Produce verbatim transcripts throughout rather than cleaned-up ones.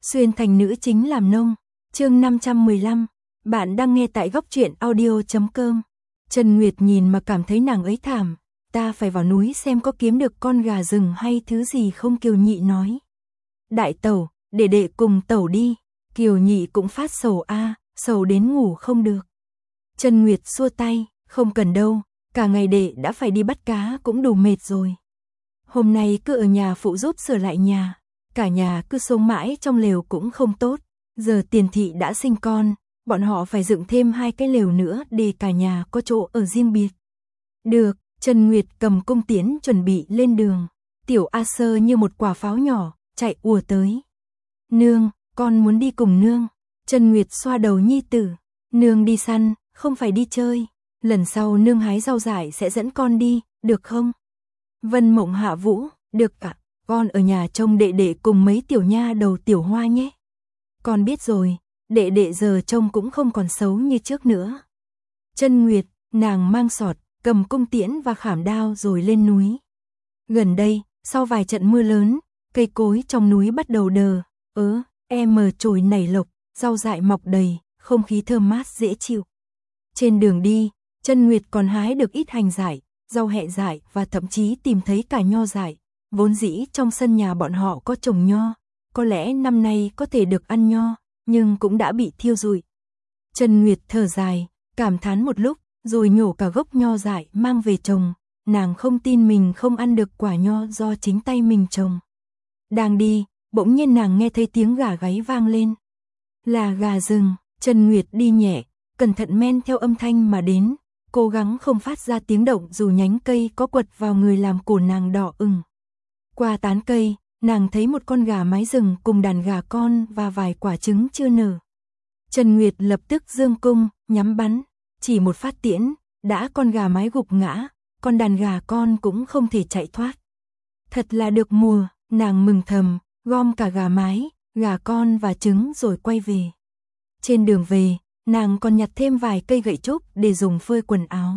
Xuyên thành nữ chính làm nông. Chương năm trăm mười lăm. Bạn đang nghe tại góc truyện audio chấm com. Trần Nguyệt nhìn mà cảm thấy nàng ấy thảm. Ta phải vào núi xem có kiếm được con gà rừng hay thứ gì không, Kiều Nhị nói. Đại tẩu, để đệ cùng tẩu đi. Kiều Nhị cũng phát sầu a, sầu đến ngủ không được. Trần Nguyệt xua tay, không cần đâu, cả ngày đệ đã phải đi bắt cá cũng đủ mệt rồi. Hôm nay cứ ở nhà phụ giúp sửa lại nhà, cả nhà cứ sống mãi trong lều cũng không tốt. Giờ Tiền thị đã sinh con, bọn họ phải dựng thêm hai cái lều nữa để cả nhà có chỗ ở riêng biệt. Được, Trần Nguyệt cầm cung tiễn chuẩn bị lên đường. Tiểu A Sơ như một quả pháo nhỏ, chạy ùa tới. Nương, con muốn đi cùng nương. Trần Nguyệt xoa đầu nhi tử. Nương đi săn, không phải đi chơi. Lần sau nương hái rau dại sẽ dẫn con đi, được không? Vân Mộng hạ vũ, được ạ, con ở nhà trông đệ đệ cùng mấy tiểu nha đầu Tiểu Hoa nhé. Con biết rồi, đệ đệ giờ trông cũng không còn xấu như trước nữa. Trân Nguyệt, nàng mang sọt, cầm cung tiễn và khảm đao rồi lên núi. Gần đây, sau vài trận mưa lớn, cây cối trong núi bắt đầu đờ, ớ, em mờ trồi nảy lộc, rau dại mọc đầy, không khí thơm mát dễ chịu. Trên đường đi, Trân Nguyệt còn hái được ít hành dại, rau hẹ dại và thậm chí tìm thấy cả nho dại. Vốn dĩ trong sân nhà bọn họ có trồng nho, có lẽ năm nay có thể được ăn nho, nhưng cũng đã bị thiêu rụi. Trần Nguyệt thở dài, cảm thán một lúc, rồi nhổ cả gốc nho dại mang về trồng. Nàng không tin mình không ăn được quả nho do chính tay mình trồng. Đang đi, bỗng nhiên nàng nghe thấy tiếng gà gáy vang lên. Là gà rừng. Trần Nguyệt đi nhẹ, cẩn thận men theo âm thanh mà đến, cố gắng không phát ra tiếng động dù nhánh cây có quật vào người làm cổ nàng đỏ ửng. Qua tán cây, nàng thấy một con gà mái rừng cùng đàn gà con và vài quả trứng chưa nở. Trần Nguyệt lập tức giương cung, nhắm bắn, chỉ một phát tiễn, đã con gà mái gục ngã, con đàn gà con cũng không thể chạy thoát. Thật là được mùa, nàng mừng thầm, gom cả gà mái, gà con và trứng rồi quay về. Trên đường về, nàng còn nhặt thêm vài cây gậy trúc để dùng phơi quần áo.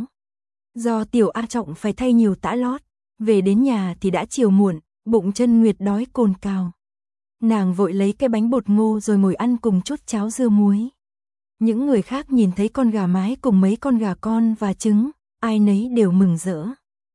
Do Tiểu A Trọng phải thay nhiều tã lót, về đến nhà thì đã chiều muộn, bụng Trân Nguyệt đói cồn cào. Nàng vội lấy cái bánh bột ngô rồi ngồi ăn cùng chút cháo dưa muối. Những người khác nhìn thấy con gà mái cùng mấy con gà con và trứng, ai nấy đều mừng rỡ.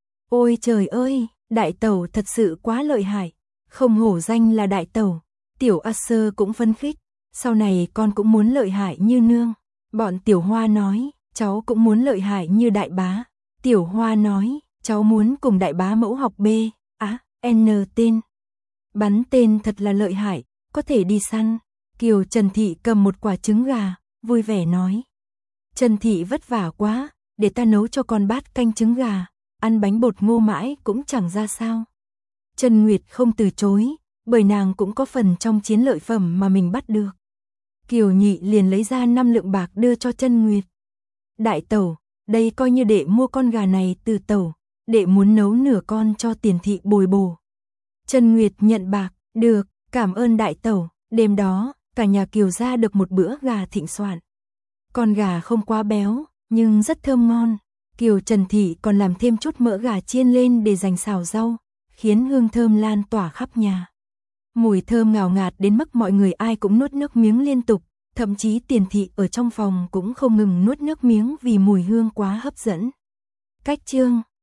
Ôi trời ơi, đại tẩu thật sự quá lợi hại, không hổ danh là đại tẩu. Tiểu A Sơ cũng phấn khích, sau này con cũng muốn lợi hại như nương. Bọn Tiểu Hoa nói, cháu cũng muốn lợi hại như đại bá. Tiểu Hoa nói, cháu muốn cùng đại bá mẫu học B, á, N tên. Bắn tên thật là lợi hại, có thể đi săn. Kiều Trần Thị cầm một quả trứng gà, vui vẻ nói. Trần Thị vất vả quá, để ta nấu cho con bát canh trứng gà, ăn bánh bột ngô mãi cũng chẳng ra sao. Trần Nguyệt không từ chối, bởi nàng cũng có phần trong chiến lợi phẩm mà mình bắt được. Kiều Nhị liền lấy ra năm lượng bạc đưa cho Trân Nguyệt. Đại tẩu, đây coi như đệ mua con gà này từ tẩu, đệ muốn nấu nửa con cho Tiền thị bồi bổ. Trân Nguyệt nhận bạc, được, cảm ơn đại tẩu. Đêm đó, cả nhà Kiều gia được một bữa gà thịnh soạn. Con gà không quá béo, nhưng rất thơm ngon. Kiều Trần Thị còn làm thêm chút mỡ gà chiên lên để dành xào rau, khiến hương thơm lan tỏa khắp nhà. Mùi thơm ngào ngạt đến mức mọi người ai cũng nuốt nước miếng liên tục, thậm chí Tiền thị ở trong phòng cũng không ngừng nuốt nước miếng vì mùi hương quá hấp dẫn. Cách chương